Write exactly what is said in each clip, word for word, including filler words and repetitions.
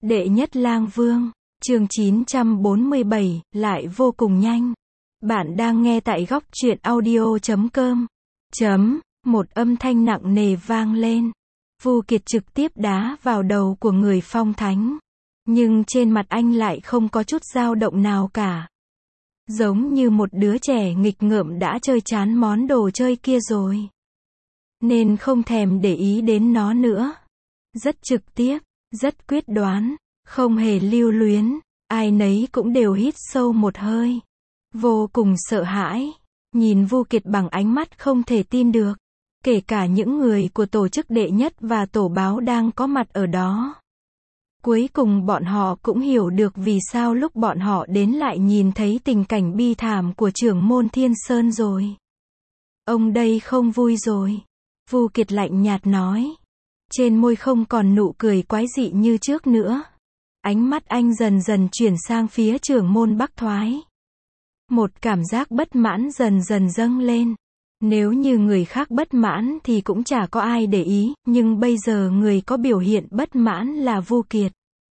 Đệ nhất lang vương, chương chín trăm bốn mươi bảy, lại vô cùng nhanh. Bạn đang nghe tại góc truyện audio chấm com. Chấm, một âm thanh nặng nề vang lên. Vu Kiệt trực tiếp đá vào đầu của người phong thánh. Nhưng trên mặt anh lại không có chút dao động nào cả. Giống như một đứa trẻ nghịch ngợm đã chơi chán món đồ chơi kia rồi. Nên không thèm để ý đến nó nữa. Rất trực tiếp, rất quyết đoán, không hề lưu luyến, ai nấy cũng đều hít sâu một hơi. Vô cùng sợ hãi, nhìn Vu Kiệt bằng ánh mắt không thể tin được. Kể cả những người của tổ chức đệ nhất và tổ báo đang có mặt ở đó. Cuối cùng bọn họ cũng hiểu được vì sao lúc bọn họ đến lại nhìn thấy tình cảnh bi thảm của trưởng môn Thiên Sơn rồi. Ông đây không vui rồi. Vu Kiệt lạnh nhạt nói. Trên môi không còn nụ cười quái dị như trước nữa. Ánh mắt anh dần dần chuyển sang phía trưởng môn Bắc Thoái. Một cảm giác bất mãn dần dần dâng lên. Nếu như người khác bất mãn thì cũng chả có ai để ý, nhưng bây giờ người có biểu hiện bất mãn là Vu Kiệt.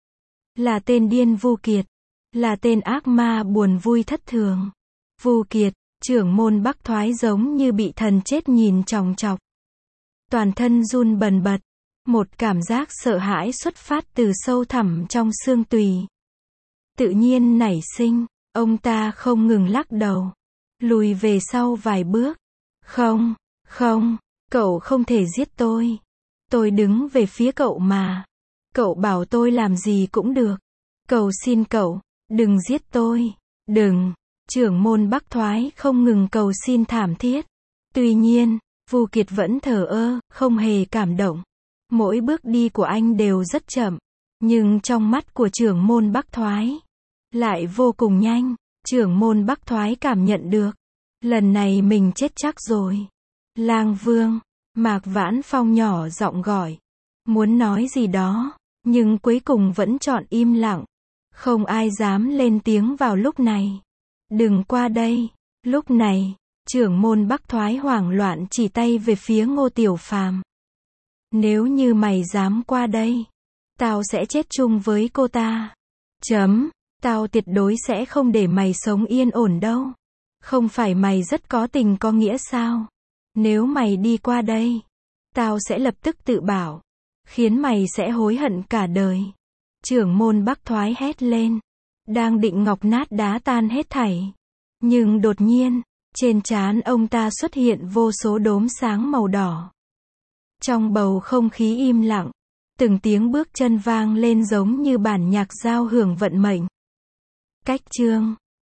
Là tên điên Vu Kiệt. Là tên ác ma buồn vui thất thường. Vu Kiệt, trưởng môn Bắc Thoái giống như bị thần chết nhìn chòng chọc. Toàn thân run bần bật. Một cảm giác sợ hãi xuất phát từ sâu thẳm trong xương tùy. Tự nhiên nảy sinh, ông ta không ngừng lắc đầu. Lùi về sau vài bước. Không, không, cậu không thể giết tôi. Tôi đứng về phía cậu mà. Cậu bảo tôi làm gì cũng được. Cầu xin cậu, đừng giết tôi. Đừng. Trưởng môn Bắc Thoái không ngừng cầu xin thảm thiết. Tuy nhiên, Vu Kiệt vẫn thờ ơ, không hề cảm động. Mỗi bước đi của anh đều rất chậm. Nhưng trong mắt của trưởng môn Bắc Thoái lại vô cùng nhanh. Trưởng môn Bắc Thoái cảm nhận được. Lần này mình chết chắc rồi. Lang Vương, Mạc Vãn Phong nhỏ giọng gọi. Muốn nói gì đó, nhưng cuối cùng vẫn chọn im lặng. Không ai dám lên tiếng vào lúc này. Đừng qua đây. Lúc này, trưởng môn Bắc Thoái hoảng loạn chỉ tay về phía Ngô Tiểu Phàm. Nếu như mày dám qua đây, tao sẽ chết chung với cô ta. Chấm, tao tuyệt đối sẽ không để mày sống yên ổn đâu. Không phải mày rất có tình có nghĩa sao? Nếu mày đi qua đây, tao sẽ lập tức tự bảo, khiến mày sẽ hối hận cả đời. Trưởng môn Bắc Thoái hét lên, đang định ngọc nát đá tan hết thảy. Nhưng đột nhiên, trên trán ông ta xuất hiện vô số đốm sáng màu đỏ. Trong bầu không khí im lặng, từng tiếng bước chân vang lên giống như bản nhạc giao hưởng vận mệnh. Cách chương